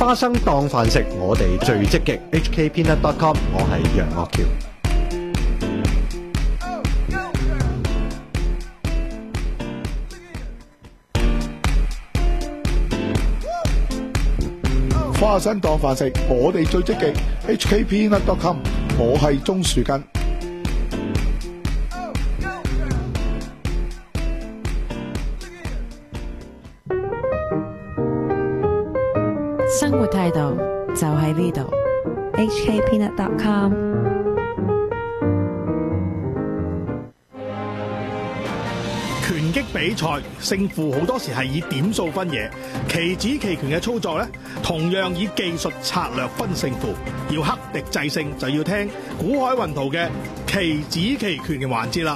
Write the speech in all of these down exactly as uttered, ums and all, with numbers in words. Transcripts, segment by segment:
花生當飯食，我哋最積極。H K Peanut dot com， 我係楊岳橋。 花生當飯食，我哋最積極。H K Peanut dot com， 我係鍾樹根。 生活態度就喺呢度。 H K Peanut dot com。 拳擊比賽勝負好多時係以點數分野，棋子棋拳嘅操作呢，同樣以技術策略分勝負。要克敵制勝，就要聽古海雲圖嘅棋子棋拳嘅環節啦。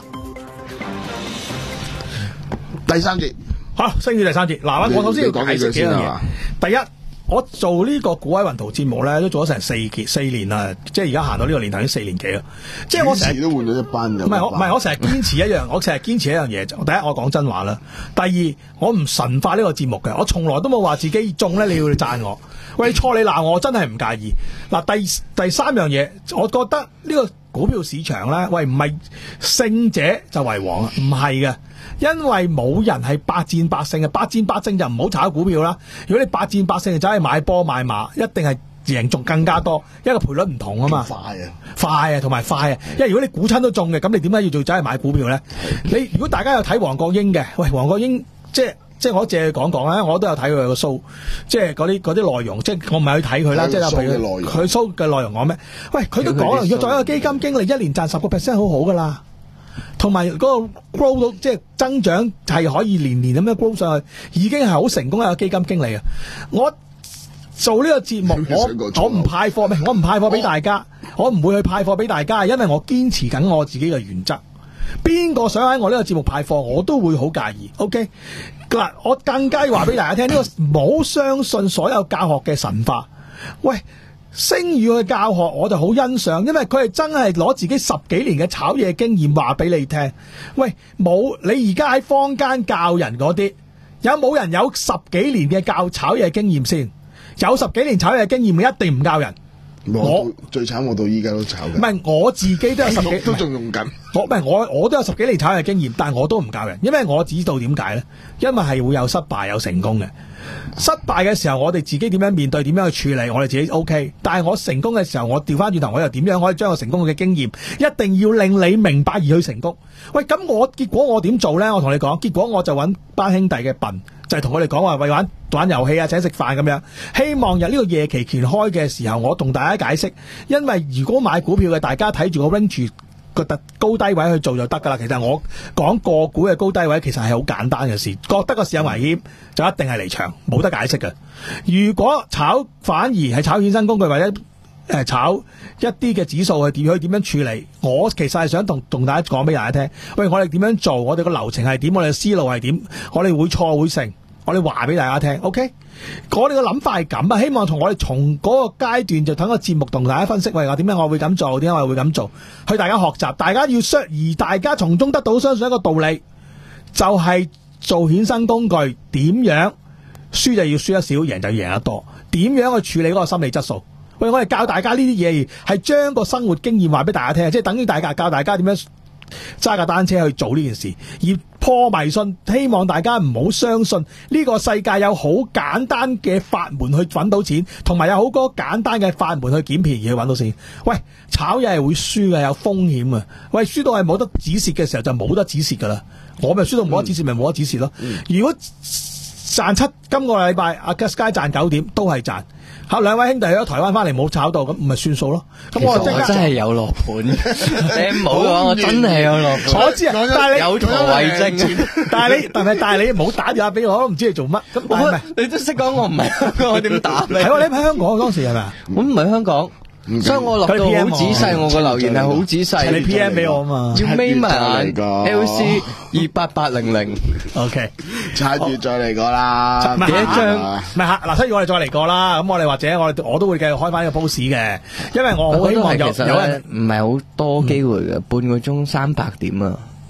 第三節， 好，升至第三節。嗱，我首先要解釋幾樣嘢。第一，我做呢個古海雲圖節目咧，都做咗成四期四年啦，即係而家行到呢個年頭已經四年幾啦。即係我成日都換咗一班嘅。 唔係我唔係我成日堅持一樣，我成日堅持一樣嘢。第一，我講真話啦。第二，我唔神化呢個節目嘅，我從來都冇話自己中咧，你要讚我。喂，你錯你鬧我，我真係唔介意。嗱，第第三樣嘢，我覺得呢個股票市場咧，喂，唔係勝者就為王啊，唔係嘅。因為冇人係百戰百勝嘅，百戰百勝就唔好炒股票啦。如果你百戰百勝就走去買波買馬，一定係贏中更加多，因為賠率唔同啊嘛。 快啊， 快啊，同埋快啊。因為如果你估親都中嘅，咁你點解要做走去買股票咧？你如果大家有睇黃國英嘅，喂，黃國英即係即係我借佢講講啦，我都有睇佢個 show， 即係嗰啲嗰啲內容，即係我唔係去睇佢啦，即係譬如佢 show 嘅內容講咩？喂，佢都講啦，如果作為一個基金經理，一年賺十個 percent 好好噶啦。同埋嗰個 grow 到即係增長係可以年年咁樣 grow 上去，已經係好成功一個基金經理啊！我做呢個節目，我我唔派貨咩？我唔派貨俾大家，我唔會去派貨俾大家，因為我堅持緊我自己嘅原則。邊個想喺我呢個節目派貨，我都會好介意。OK 嗱，我更加要話俾大家聽，呢、這個唔好相信所有教學嘅神化。喂！星宇嘅教學我就好欣賞，因為佢係真係攞自己十幾年嘅炒嘢經驗話俾你聽。喂，冇你而家喺坊間教人嗰啲，有冇人有十幾年嘅教炒嘢經驗先？有十幾年炒嘢經驗，一定唔教人。 我，我最慘，我到依家都炒緊。 唔係我自己都有十幾， 都仲用緊。 我唔係我我都有十幾年炒嘢經驗，但係我都唔教人，因為我知道點解咧？因為係會有失敗有成功嘅。失敗嘅時候，我哋自己點樣面對，點樣去處理，我哋自己 OK。但係我成功嘅時候，我調翻轉頭，我又點樣可以將個成功嘅經驗，一定要令你明白而去成功。喂，咁我結果我點做呢？我同你講，結果我就揾班兄弟嘅笨，就係同佢哋講話，為玩玩遊戲啊，請食飯咁樣。希望由呢個夜期權開嘅時候，我同大家解釋，因為如果買股票嘅，大家睇住個 range個高低位去做就得噶啦。其實我講個股嘅高低位其實係好簡單嘅事，覺得個市有危險就一定係離場，冇得解釋嘅。如果炒反而係炒衍生工具或者誒炒一啲嘅指數係點去點樣處理，我其實係想同同大家講俾大家聽，喂，我哋點樣做，我哋個流程係點，我哋嘅思路係點，我哋會錯會成，我哋話俾大家聽 OK。我哋個諗法係咁啊，希望同我哋從嗰個階段就等個節目同大家分析，喂，我點解我會咁做，點解我會咁做，去大家學習，大家要相而大家從中得到相信一個道理，就係、是、做衍生工具點樣輸就要輸得少，贏就要贏得多，點樣去處理嗰個心理質素。喂，我哋教大家呢啲嘢，係將個生活經驗話俾大家聽，即係等於大家教大家點樣揸架單車去做呢件事，而破迷信，希望大家唔好相信呢個世界有好簡單嘅法門去揾到錢，同埋有好多簡單嘅法門去撿便宜去揾到錢。喂，炒嘢係會輸嘅，有風險嘅。喂，輸到係冇得止蝕嘅時候就冇得止蝕噶啦。我咪輸到冇得止蝕，咪冇得止蝕咯。如果賺七，今個禮拜阿 Sky 賺九點都係賺。嚇，兩位兄弟去咗台灣翻嚟冇炒到，咁唔係算數咯。咁我真係有落盤，你唔好講，我真係有落盤。 我知啊，但係你有圖為證。 但係你，但係但係你冇打電話俾我，我都唔知你做乜。咁但係你都識講我唔係香港，我點打你？ 係喎，你喺香港當時係咪啊？ 我唔係香港。所以我落到好仔細，我個留言係好仔細。 你 P M 俾我啊嘛， 要眯埋眼 L C 二八八零零。 OK， 差住再嚟過啦。 幾多張？唔係嗱，所以我哋再嚟過啦。咁我哋或者我我都會繼續開翻呢個 post 嘅，因為我好希望有有人唔係好多機會嘅，半個鐘三百點啊。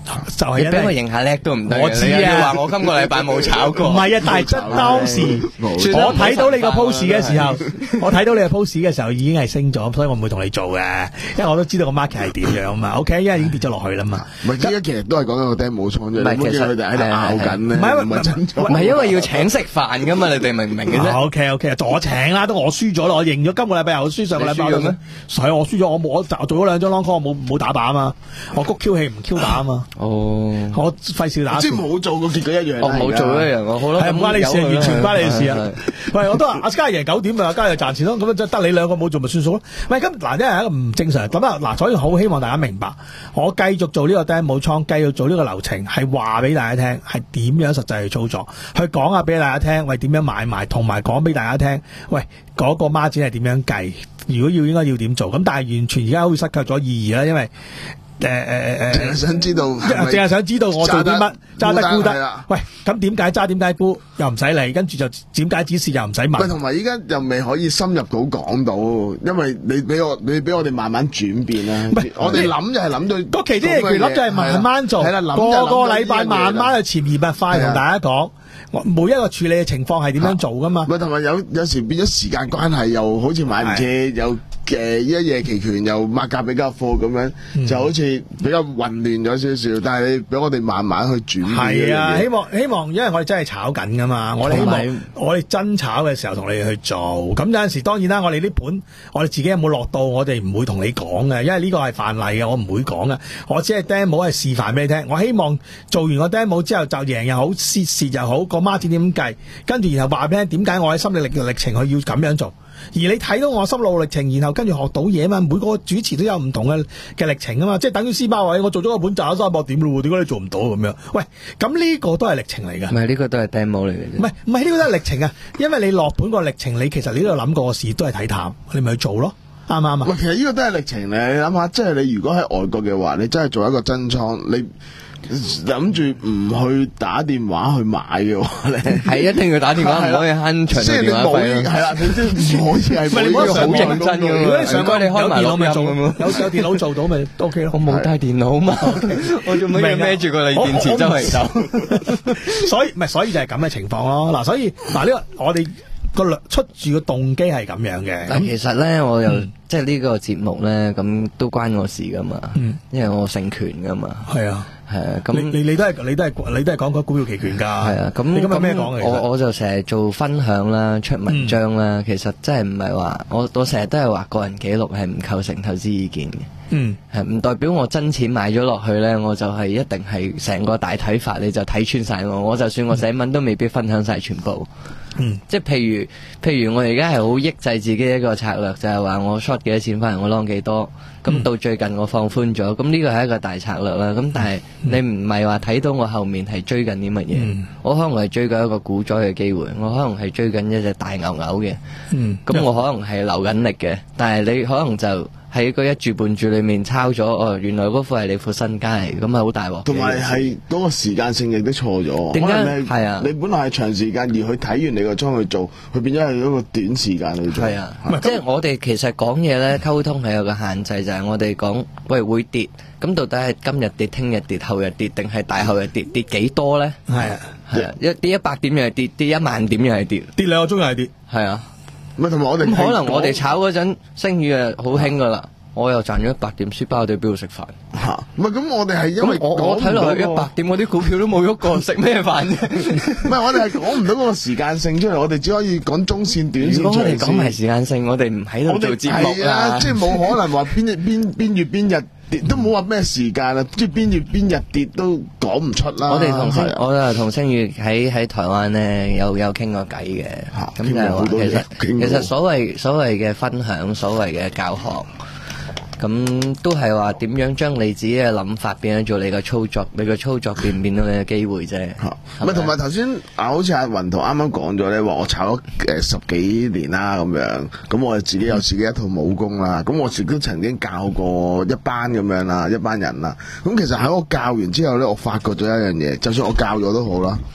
就係你俾我認下叻都唔得嘅。 我知啊你又要話我今個禮拜冇炒過。 唔係啊，但係真當時我睇到你個 post 嘅時候，我睇到你個 post 嘅時候已經係升咗，所以我唔會同你做嘅，因為我都知道個 market 係點樣啊嘛。OK，因為已經跌咗落去啦嘛。 唔係，依家其實都係講緊個 demo 倉啫。唔係，其實佢哋喺度拗緊咧， 唔係唔係真倉。 唔係因為要請食飯噶嘛，你哋明唔明嘅啫 ？OK OK，我請啦，都我輸咗啦，我認咗今個禮拜又輸，上個禮拜輸咗咩？ 係我輸咗，我冇我做咗兩張 long call，我冇冇打靶啊嘛，我谷 Q 氣唔 Q 打啊嘛。 哦， 我費事打。 即係冇做個結果一樣。 我冇做一樣，我好啦。 係唔關你事，完全唔關你事啊！喂，我都話阿嘉贏九點啊，阿嘉又賺錢咯，咁就得你兩個冇做咪算數咯。喂，咁嗱，真係一個唔正常咁啊！嗱，所以好希望大家明白，我繼續做呢個 demo 倉，繼續做呢個流程，係話俾大家聽，係點樣實際去操作，去講下俾大家聽，喂，點樣買賣，同埋講俾大家聽，喂，嗰個孖展係點樣計，如果要應該要點做，咁但係完全而家好似失去咗意義啦，因為。誒誒誒誒， 想知道， 淨係想知道我做啲乜，揸得沽得。喂，咁點解揸？點解沽？又唔使理，跟住就點解指示又唔使問。 喂，同埋依家又未可以深入到講到，因為你俾我，你俾我哋慢慢轉變啦。唔係，我哋諗就係諗到個期指期權諗就係慢慢做， 係啦，諗個個禮拜慢慢去潛移默化同大家講。每一個處理嘅情況係點樣做噶嘛？ 喂，同埋有有時變咗時間關係，又好似買唔切，又誒一夜期權又抹價比較貨咁樣，嗯、就好似比較混亂咗少少。但係你俾我哋慢慢去轉。 係啊，希望希望，因為我哋真係炒緊噶嘛，我哋希望我哋真炒嘅時候同你哋去做。咁有陣時當然啦，我哋啲盤我哋自己有冇落到，我哋唔會同你講嘅，因為呢個係範例嘅，我唔會講嘅。我只係 demo 係示範俾你聽。我希望做完個 demo 之後就贏又好，蝕蝕又好，個孖展點計，跟住然後話俾你聽點解我喺心理歷歷程去要咁樣做。而你睇到我心路歷程，然後跟住學到嘢嘛，每個主持都有唔同嘅嘅歷程啊嘛，即係等於斯巴位，我做咗個盤賺咗三百點咯，點解你做唔到咁樣？喂，咁呢個都係歷程嚟噶， 唔係呢個都係 demo 嚟嘅啫。 唔係唔係呢個都係歷程啊，因為你落盤個歷程，你其實你都有諗過個事都係睇淡，你咪去做咯，啱唔啱啊？ 喂，其實呢個都係歷程嚟，你諗下，即係你如果喺外國嘅話，你真係做一個真倉，你。諗住唔去打電話去買嘅話咧， 係一定要打電話，唔可以慳長嘅電話費。 係啦，你都唔可以係冇呢個好認真嘅。 如果你上開你開埋錄音，有有電腦做到咪 OK 咯。 我冇帶電腦嘛，我做咩要孭住個鋰電池周圍走？ 所以唔係，所以就係咁嘅情況咯。嗱，所以嗱呢個我哋個出住個動機係咁樣嘅。 但其實咧，我又即係呢個節目咧，咁都關我事噶嘛，因為我姓權噶嘛。係啊。係啊，咁你你都係你都係你都係講嗰股票期權㗎。係啊，咁你今日咩講嘅？ 我我就成日做分享啦，出文章啦，嗯、其實真係唔係話我我成日都係話個人記錄係唔構成投資意見嘅。嗯，係唔代表我真錢買咗落去咧，我就係一定係成個大睇法，你就睇穿晒我。我就算我寫文都未必分享晒全部。嗯，即係譬如譬如我而家係好抑制自己一個策略，就係話我 short 幾多錢翻嚟，我 long 幾多。咁到最近我放寬咗，咁呢個係一個大策略啦。咁但係你唔係話睇到我後面係追緊啲乜嘢，嗯、我可能係追緊一個股災嘅機會，我可能係追緊一隻大牛牛嘅。咁、嗯、我可能係留緊力嘅，但係你可能就喺個一注半注裏面抄咗，哦，原來嗰副係你副身家嚟，咁啊好大鑊。同埋係嗰個時間性亦都錯咗。點解？係啊，你本來係長時間而去睇完你個倉去做，佢變咗係一個短時間去做。係啊， 啊即係我哋其實講嘢咧，溝通係有個限制，就係、是、我哋講喂會跌，咁到底係今日跌、聽日跌、後日跌，定係大後日跌？跌幾多咧？係啊，係啊，一跌一百點又係跌，跌一萬點又係跌，跌兩個鐘又係跌。係啊。 咪同埋我哋可能我哋炒嗰陣升雨啊好興噶啦，我又賺咗一百點，書包我哋邊度食飯？ 吓，唔係咁我哋係因為我我睇落去一百點，我啲股票都冇喐過，食咩飯啫？ 唔係我哋係講唔到嗰個時間性出嚟，我哋只可以講中線、短線。 如果我哋講埋時間性，我哋唔喺度做節目啦。 即係冇可能話邊日邊邊月邊日跌，都冇話咩時間啊！即係邊月邊日跌都講唔出啦。 我哋同星，我啊同星宇喺喺台灣咧有有傾過偈嘅，咁就係話其實其實所謂所謂嘅分享，所謂嘅教學。咁都係話點樣將你自己嘅諗法變咗做你嘅操作，你嘅操作變唔變到你嘅機會啫。 唔係同埋頭先啊，好似阿雲圖啱啱講咗咧，話我炒咗誒十幾年啦咁樣，咁我自己有自己一套武功啦，咁我自己都曾經教過一班咁樣啦，一班人啦。咁其實喺我教完之後咧，我發覺咗一樣嘢，就算我教咗都好啦。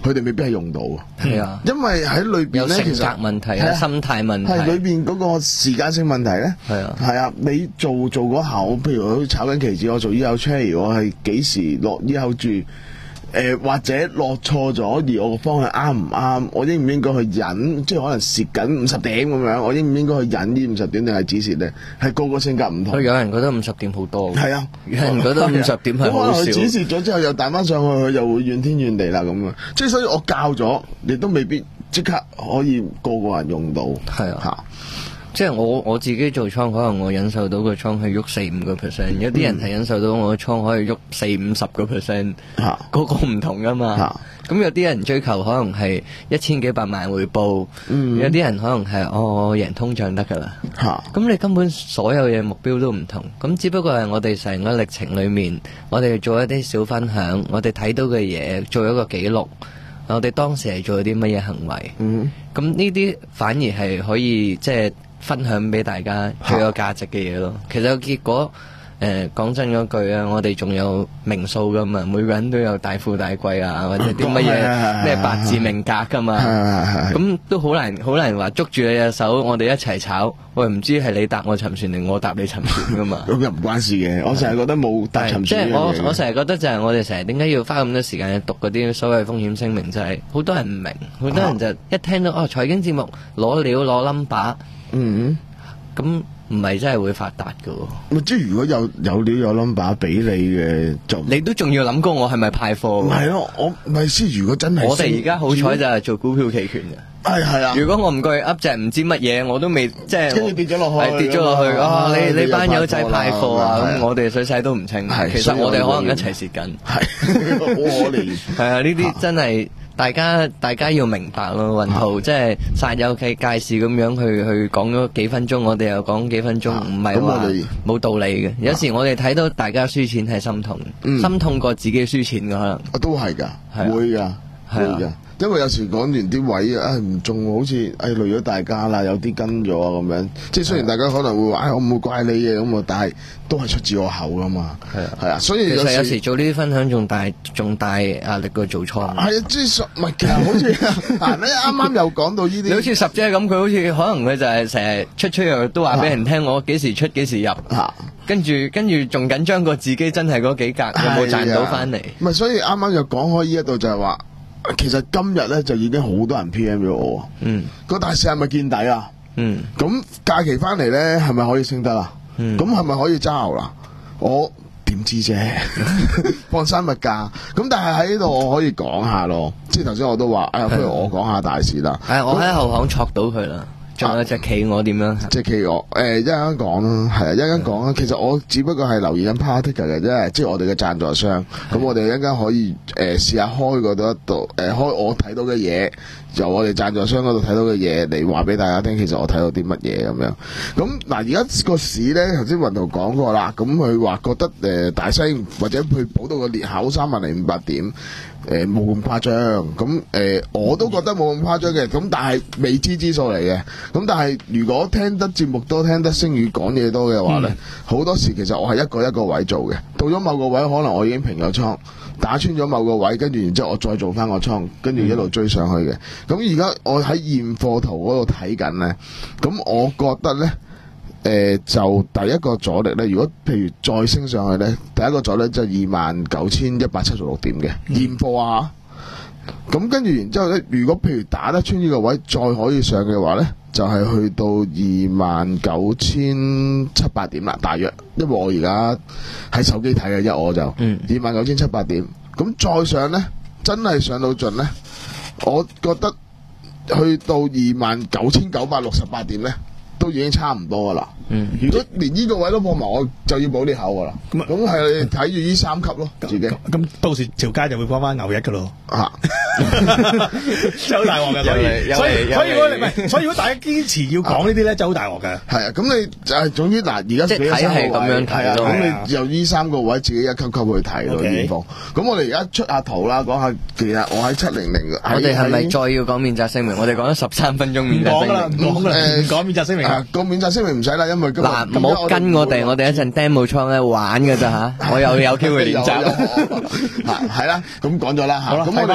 佢哋未必係用到。 係啊， 因為喺裏邊有咧，其性格實問題啊、心態問題， 係裏邊嗰個時間性問題咧。 係啊， 係啊，你做做嗰下，我譬如我炒緊期指，我做 E L trade，我係幾時落 E L 注？誒、呃、或者落錯咗，而我個方向啱唔啱？我應唔應該去忍？即係可能蝕緊五十點咁樣，我應唔應該去忍呢五十點定係止蝕咧？係個個性格唔同。 有人覺得五十點好多， 係啊， 有人覺得五十點係好少。 佢止蝕咗之後又彈翻上去，佢又會怨天怨地啦咁啊！即係所以我教咗，你都未必即刻可以個個人用到。 係啊。嚇即係我我自己做倉，可能我忍受到個倉係喐四五個 percent， 有啲人係忍受到我個倉可以喐四五十個 percent， 個個唔同噶嘛。咁有啲人追求可能係一千幾百萬回報，嗯、有啲人可能係哦我贏通脹得噶啦。咁你根本所有嘢目標都唔同，咁只不過係我哋成個歷程裏面，我哋做一啲小分享，我哋睇到嘅嘢做一個記錄，我哋當時係做咗啲乜嘢行為。咁呢啲反而係可以即係。分享俾大家最有價值嘅嘢咯。其實個結果，誒講真嗰句啊，我哋仲有名數噶嘛，每個人都有大富大貴啊，或者啲乜嘢咩八字命格噶嘛，咁都好難好難話捉住你隻手，我哋一齊炒。喂，唔知係你搭我沉船定我搭你沉船噶嘛？ 咁又唔關事嘅，我成日覺得冇搭沉船。 即係我我成日覺得就係我哋成日點解要花咁多時間去讀嗰啲所謂風險聲明，就係好多人唔明，好多人就一聽到哦財經節目攞料攞 number。嗯，咁唔係真係會發達噶喎。 即係如果有有料有 number 俾你嘅，就你都仲要諗過我係咪派貨？ 唔係咯，我唔係先。如果真係我哋而家好彩就係做股票期權嘅。係係啊。如果我唔過去噏隻唔知乜嘢，我都未即係跟住跌咗落去，跌咗落去啊！你你班友仔派貨啊，咁我哋水洗都唔清。其實我哋可能一齊蝕緊。係好可憐。係啊，呢啲真係。大家大家要明白咯，雲圖即係煞有介事咁樣去去講咗幾分鐘，我哋又講幾分鐘，唔係話冇道理嘅。有時我哋睇到大家輸錢係心痛，嗯、心痛過自己輸錢嘅可能。 都係㗎，會㗎，會㗎。因為有時講完啲位啊，唔中，好似誒累咗大家啦，有啲跟咗啊咁樣。即係雖然大家可能會話，唉，我唔會怪你嘅咁啊，但係都係出自我口㗎嘛。係啊，係啊，所以有時其實有時做呢啲分享仲大仲大壓力過做倉。 係啊，即係唔係其實好似嗱，你啱啱又講到呢啲， 你好似十姐咁，佢好似可能佢就係成日出出入都話俾人聽，我幾時出幾時入。跟住跟住仲緊張過自己真係嗰幾格有冇賺到翻嚟。 唔係，所以啱啱又講開呢一度就係話。其實今日咧就已經好多人 P M 咗我，嗯，個大市係咪見底啊？嗯，咁假期翻嚟咧係咪可以升得啊？嗯，咁係咪可以揸牛啦？我點知啫？放生物價，咁但係喺呢度我可以講下咯，即係頭先我都話，哎不如我講下大市啦。 係、嗯，我喺後巷戳到佢啦。仲有隻企鵝點樣？ 隻企鵝誒，一陣間講啦，係啊，一陣間講啦。其實我只不過係留意緊 Particle 嘅啫，即係我哋嘅贊助商。咁我哋一陣間可以誒試下開嗰度一度誒開我睇到嘅嘢，由我哋贊助商嗰度睇到嘅嘢嚟話俾大家聽。其實我睇到啲乜嘢咁樣。咁嗱，而家個市咧，頭先雲圖講過啦。咁佢話覺得誒、呃、大升或者佢補到個裂口三萬零五百點。誒冇咁誇張，咁誒、呃、我都覺得冇咁誇張嘅，咁但係未知之數嚟嘅，咁但係如果聽得節目多、聽得星宇講嘢多嘅話咧，好、嗯、多時其實我係一個一個位做嘅，到咗某個位可能我已經平咗倉，打穿咗某個位，跟住然之後我再做翻個倉，跟住一路追上去嘅。咁而家我喺現貨圖嗰度睇緊咧，咁我覺得咧。誒、呃、就第一個阻力咧，如果譬如再升上去咧，第一個阻力就係二萬九千一百七十六點嘅現貨啊。咁跟住然之後咧，如果譬如打得穿呢個位，再可以上嘅話咧，就係、是、去到二萬九千七百點啦，大約。因為我而家喺手機睇嘅啫，我就二萬九千七百點。咁再上咧，真係上到盡咧，我覺得去到二萬九千九百六十八點咧。都已經差唔多噶啦。嗯，如果連呢個位都破埋，我就要補啲口噶啦。咁咁係睇住呢三級咯，自己。咁到時條街就會幫翻牛一噶咯。 啊， 真係好大鑊嘅，所以所以所以如果你唔係，所以如果大家堅持要講呢啲咧，就好大鑊嘅。 係啊，咁你就係總之嗱，而家即係睇係咁樣睇啊。 咁你由呢三個位自己一級級去睇咯，地方。咁我哋而家出下圖啦，講下其實我喺七零零。 我哋係咪再要講免責聲明？我哋講咗十三分鐘免責聲明。 講啦，誒，講免責聲明。 個免責聲明唔使啦，因為嗱唔好跟我哋，我哋一陣 demo 倉咧玩嘅咋吓，我又有機會練習。 係啦，咁講咗啦吓，咁我哋而家出圖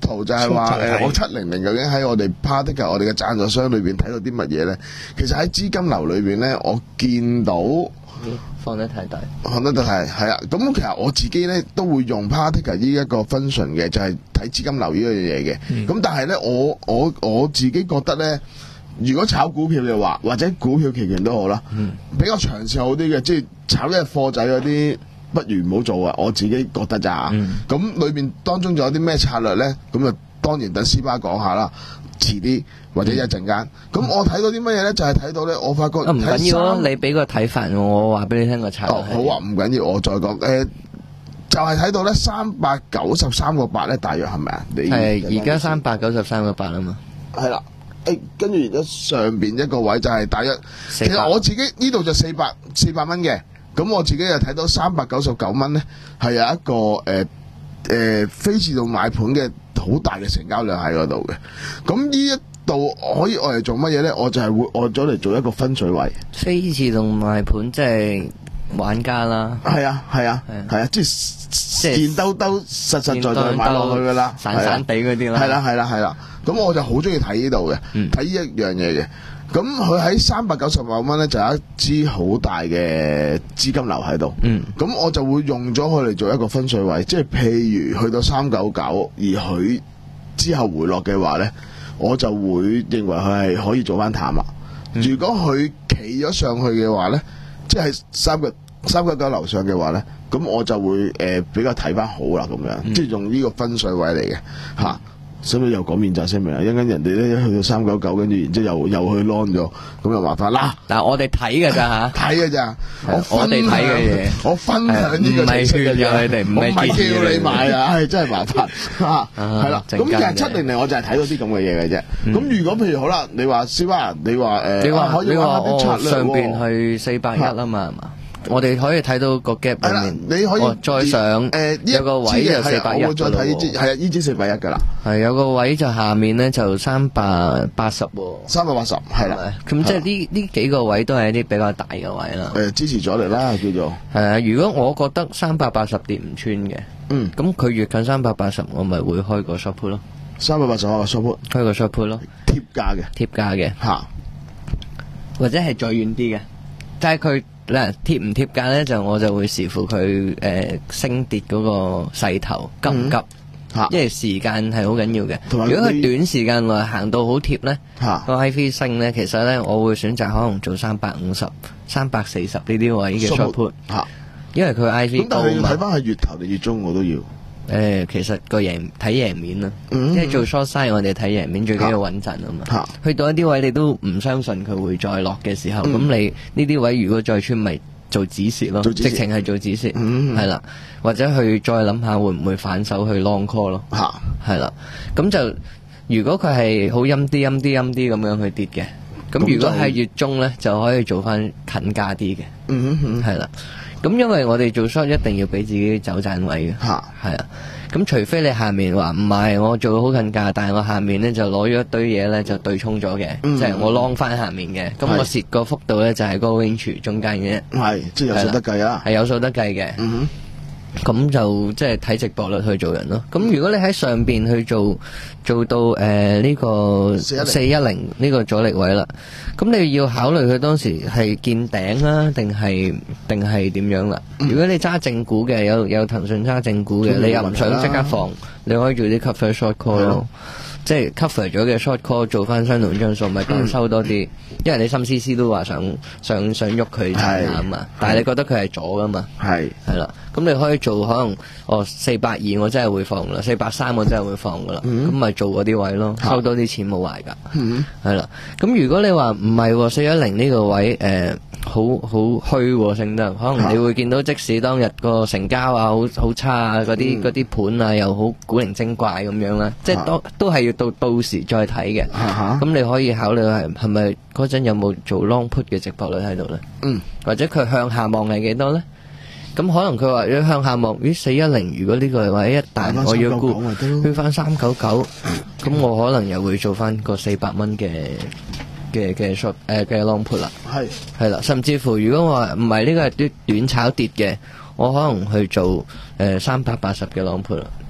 圖就係話誒，我七零零究竟喺我哋 Particle 我哋嘅贊助商裏邊睇到啲乜嘢咧？其實喺資金流裏邊咧，我見到。 放得太大， 放得太係啊！咁其實我自己咧都會用 Particle 呢一個 function 嘅，就係睇資金流呢樣嘢嘅。咁、嗯、但係咧，我我我自己覺得咧，如果炒股票嘅話，或者股票期權都好啦，嗯、比較長線好啲嘅，即係炒一隻貨仔嗰啲，不如唔好做啊！我自己覺得咋。咁、嗯、裏面當中仲有啲咩策略咧？咁啊，當然等斯巴講下啦。遲啲或者一陣間，咁、嗯、我睇到啲乜嘢咧？就係、是、睇到咧，我發覺唔緊要咯，你俾個睇法我，我話俾你聽個策略。 哦，好啊，唔緊要，我再講。誒、呃，就係、是、睇到咧，三百九十三個八咧，大約係咪啊？ 係而家三百九十三個八啊嘛。係啦，誒，跟住而家上邊一個位就係大約，其實我自己呢度就四百四百蚊嘅，咁我自己又睇到三百九十九蚊咧，係有一個誒誒、呃呃、非自動買盤嘅。好大嘅成交量喺嗰度嘅，咁呢一度可以我嚟做乜嘢咧？我就係會按咗嚟做一個分水位。 非自動賣盤即係玩家啦。 係啊，係啊，係啊，即係現兜兜實實在在買落去噶啦， 散散地嗰啲啦。 係啦，係啦，係啦。咁我就好中意睇呢度嘅，睇呢一樣嘢嘅。咁佢喺三百九十萬蚊咧，就有一支好大嘅資金流喺度。嗯，咁我就會用咗佢嚟做一個分水位，即係譬如去到三九九，而佢之後回落嘅話咧，我就會認為佢係可以做翻淡啦。嗯、如果佢企咗上去嘅話咧，即係三個三九九樓上嘅話咧，咁我就會誒、呃、比較睇翻好啦，咁樣，嗯、即係用呢個分水位嚟嘅吓。嗯使唔使又講免責聲明啊？一陣間人哋咧一去到三九九，跟住然之後又又去 long 咗，咁又麻煩啦。 嗱，我哋睇㗎咋嚇？ 睇㗎咋？ 我哋睇嘅嘢， 我分享呢個知識嘅啫。 你哋唔係叫你買啊！係真係麻煩嚇，係啦。咁其實七零零我就係睇到啲咁嘅嘢嘅啫。咁如果譬如好啦，你話小巴，你話誒， 你話可以玩下啲策略喎。 上邊去四百一啊嘛，係嘛？我哋可以睇到個 gap 裏面， 你可以、 哦、再上誒有個位就四百一㗎啦。我會再睇呢支，係啊，呢支四百一㗎啦。係有個位就下面咧就三百八十喎。三百八十係啦。咁即係呢呢幾個位都係一啲比較大嘅位啦。誒支持咗嚟啦，叫做係啊。如果我覺得三百八十跌唔穿嘅，嗯，咁佢越近三百八十，我咪會開個 short put 咯。三百八十開個 short put，開個 short put 咯，貼價嘅，貼價嘅嚇，或者係再遠啲嘅，但係佢。嗱，貼唔貼價咧，就我就會視乎佢誒、呃、升跌嗰個勢頭急唔急，嗯、因為時間係好緊要嘅。如果佢短時間內行到好貼咧，個 I V 升咧，其實咧我會選擇可能做三百五十、三百四十呢啲位嘅 short put，因為佢 I V 高嘛。咁但係要睇翻係月頭定月中我都要。誒、呃，其實個贏睇贏面啦，嗯、即係做 short side 我哋睇贏面最緊要穩陣啊嘛。啊去到一啲位你都唔相信佢會再落嘅時候，咁、嗯、你呢啲位如果再穿咪做止蝕咯，直情係做止蝕，係啦、嗯，或者去再諗下會唔會反手去 long call 咯，係啦、啊，咁就如果佢係好陰啲陰啲陰啲咁樣去跌嘅，咁如果係月中咧就可以做翻近價啲嘅，係啦。咁因為我哋做 short 一定要俾自己走賺位嘅，係啊。咁除非你下面話唔係我做好近價，但係我下面咧就攞咗一堆嘢咧就對沖咗嘅，即係我 long 翻下面嘅，咁我蝕個幅度咧就係嗰個 range 中間嘅，係即係有數得計啊，係有數得計嘅。咁就即係睇值博率去做人咯。咁如果你喺上邊去做做到誒呢、呃這個四一零呢個阻力位啦，咁你要考慮佢當時係見頂啦，定係定係點樣啦？嗯、如果你揸正股嘅，有有騰訊揸正股嘅，嗯、你又唔想即刻放，你可以做啲 cover short call 咯。即係 cover 咗嘅 short call 做翻相同張數，咪當收多啲。因為你心思思都話想想想喐佢賺下啊嘛，但係你覺得佢係左噶嘛，係係啦。咁你可以做可能哦四百二我真係會放啦，四百三我真係會放噶啦。咁咪做嗰啲位咯，收多啲錢冇壞噶。係啦。咁如果你話唔係四一零呢個位誒好好虛升得，可能你會見到即使當日個成交啊好好差啊，嗰啲嗰啲盤啊又好古靈精怪咁樣啦，即係都都係要到到時再睇嘅。咁你可以考慮係係咪嗰陣有冇做 long put 嘅值博率喺度咧？嗯，或者佢向下望係幾多咧？咁可能佢話如果向下望，咦四一零如果呢個位一旦我要沽，去翻三九九，咁我可能又會做翻個四百蚊嘅嘅嘅 short 誒嘅 long put 啦。係係啦，甚至乎如果話唔係呢個係啲短炒跌嘅，我可能去做誒三百八十嘅 long put 啦。嗯。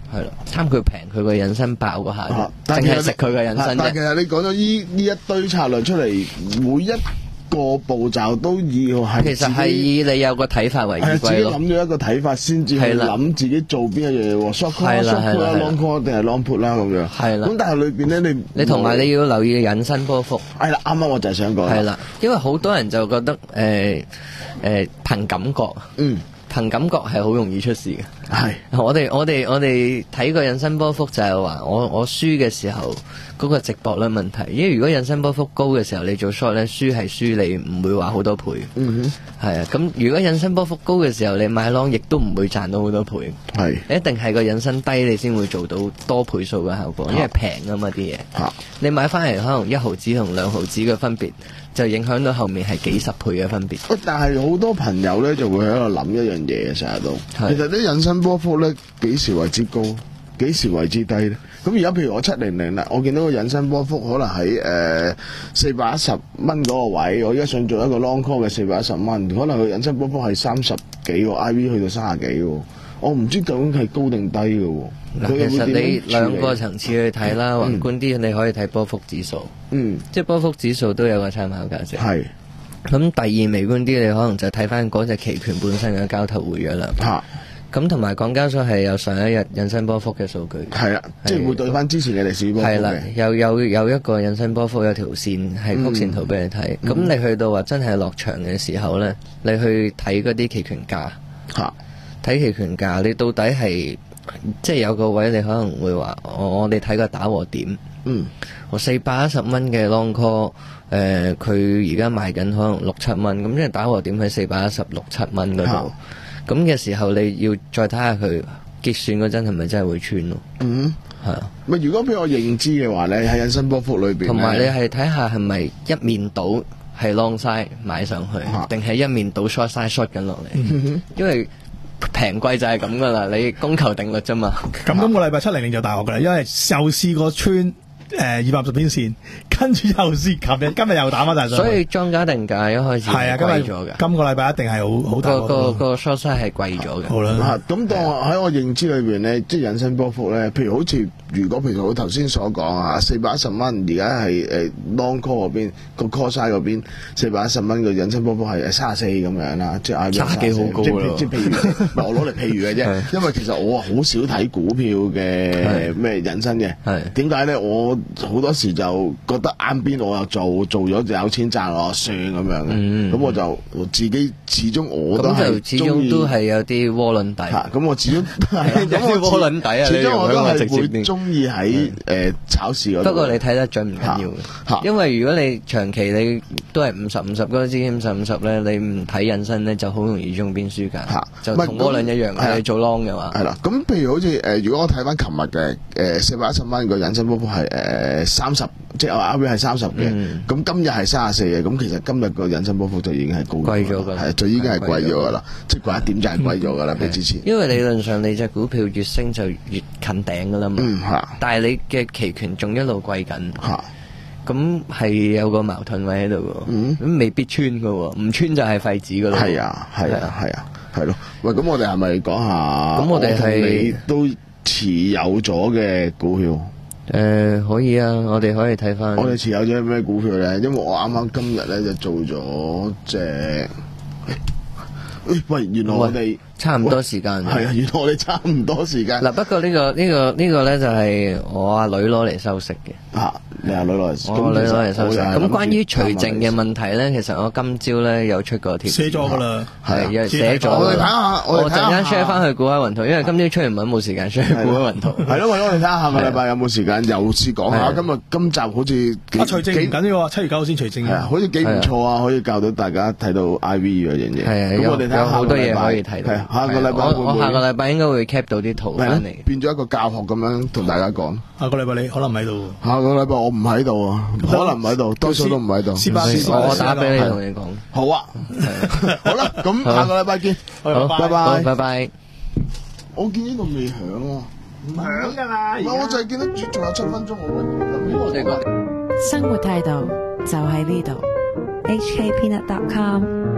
係咯，貪佢平，佢個引申爆嗰下，淨係食佢個引申啫。 但其實你講咗呢呢一堆策略出嚟，每一個步驟都要係其實係以你有個睇法為依歸咯。 自己諗咗一個睇法先至去諗自己做邊一樣嘢喎 ，short call、short call 啦、long call 定係 long put 啦咁樣。 係啦。 咁但係裏邊咧，你你同埋你要留意引申波幅。 係啦，啱啱我就係想講。 係啦，因為好多人就覺得誒誒憑感覺。嗯。憑感覺係好容易出事嘅。係，我哋我哋我哋睇個引申波幅就係話，我我輸嘅時候嗰個值博率問題。因為如果引申波幅高嘅時候，你做 short 咧，輸係輸，你唔會話好多倍。嗯哼，係啊。咁如果引申波幅高嘅時候，你買 long 亦都唔會賺到好多倍。係，一定係個引申低，你先會做到多倍數嘅效果，因為平啊嘛啲嘢。嚇，你買翻嚟可能一毫子同兩毫子嘅分別，就影響到後面係幾十倍嘅分別。 但係好多朋友咧就會喺度諗一樣嘢嘅，成日都。其實啲引申波幅咧幾時為之高，幾時為之低咧？咁而家譬如我七零零啦，我見到個引申波幅可能喺誒四百一十蚊嗰個位，我而家想做一個 long call 嘅四百一十蚊，可能個引申波幅係三十幾個 I V 去到三十幾個，我唔知究竟係高定低嘅喎。 嗱，其實你兩個層次去睇啦，宏觀啲你可以睇波幅指數，嗯，即係波幅指數都有個參考價值。係。咁第二微觀啲，你可能就睇翻嗰隻期權本身嘅交投活躍量。嚇。咁同埋港交所係有上一日引申波幅嘅數據。係啦，即係會對翻之前嘅歷史波幅嘅。係啦，有有有一個引申波幅有條線係曲線圖俾你睇。咁、嗯、你去到話真係落場嘅時候咧，你去睇嗰啲期權價。嚇。睇期權價，你到底係即係有個位，你可能會話我我哋睇個打和點。嗯。我四百一十蚊嘅 long call。誒佢而家賣緊可能六七蚊，咁即係打和點喺四百一十六七蚊嗰度，咁嘅時候你要再睇下佢結算嗰陣係咪真係會穿咯？嗯，係啊。咪如果俾我認知嘅話咧，喺引申波幅裏邊，同埋你係睇下係咪一面倒係 long side 買上去，定係一面倒 short side short 緊落嚟？嗯、因為平貴就係咁噶啦，你供求定律啫嘛。 咁今個禮拜七零零就大鑊噶啦，因為又試過穿。誒二百五十天線，跟住又試，琴日今日又打翻大上。所以莊家定價一開始係啊，今日咗嘅。今個禮拜一定係好好大個個個 short size 係貴咗嘅。好啦，咁當喺我認知裏邊咧，即係引申波幅咧，譬如好似如果譬如我頭先所講啊，四百一十蚊，而家係誒 long call 嗰邊個 call size 嗰邊四百一十蚊嘅引申波幅係三十四咁樣啦，即係差幾好高咯。即係譬如我攞嚟譬如嘅啫，因為其實我好少睇股票嘅咩引申嘅。係點解咧？我好多時就覺得啱邊我又做，做咗就有錢賺我算咁樣嘅，咁、嗯、我就自己始終我都係始終都係有啲窩輪底，咁、啊、我始終有啲窩輪底啊！始終我都係會中意喺誒炒市嗰度。不過你睇得準唔緊要嘅、啊，因為如果你長期你都係五十五十嗰個資金五十五十咧，你唔睇引申咧，就好容易中邊輸㗎、啊。就同窩輪一樣，係你做 long 嘅話。係啦，咁譬如好似誒、呃，如果我睇翻琴日嘅誒四百一十蚊個引申波幅係誒。誒，三十即係我 R V 係三十嘅，咁今日係三十四嘅，咁其實今日個引申波幅就已經係高貴咗噶啦，係就已經係貴咗噶啦，即係貴一點就係貴咗噶啦，比之前。因為理論上你隻股票越升就越近頂噶啦嘛，嗯、但係你嘅期權仲一路貴緊，咁係有個矛盾位喺度嘅，咁、嗯、未必穿噶，唔穿就係廢紙噶啦。係啊，係啊，係啊，係咯。喂，咁我哋係咪講下？咁我哋係都持有咗嘅股票。誒、呃，可以啊，我哋可以睇翻。我哋持有咗咩股票咧？因為我啱啱今日咧就做咗隻，誒，喂，原來我哋差唔多時間。係啊，原來我哋差唔多時間。嗱，不過呢、這個呢、這個呢、這個咧就係我阿女攞嚟收息嘅。啊，你阿女攞嚟，我女攞嚟收息。咁關於除淨嘅問題咧，其實我今朝咧有出過貼，寫咗噶啦，係寫咗。我哋睇下，我陣間 share 翻去股海雲圖，因為今朝出完文冇時間 share 股海雲圖。係咯，我哋睇下下個禮拜有冇時間又試講下。今日今集好似啊除淨唔緊要，七月九號先除淨嘅，好似幾唔錯啊，可以教到大家睇到 I V 嗰樣嘢。係啊，咁我哋睇下好多嘢可以睇到。下個禮拜我我下個禮拜應該會 cap 到啲圖翻嚟，變咗一個教學咁樣同大家講。下個禮拜你可能唔喺度。下個禮拜我唔喺度啊，可能唔喺度，多數都唔喺度。我打俾你同你講。好啊，好啦，咁下個禮拜見。好，拜拜，拜拜。我見呢度未響啊，唔響噶啦。我就係見到仲有七分鐘，我哋個生活態度就喺呢度。 H K Peanut dot com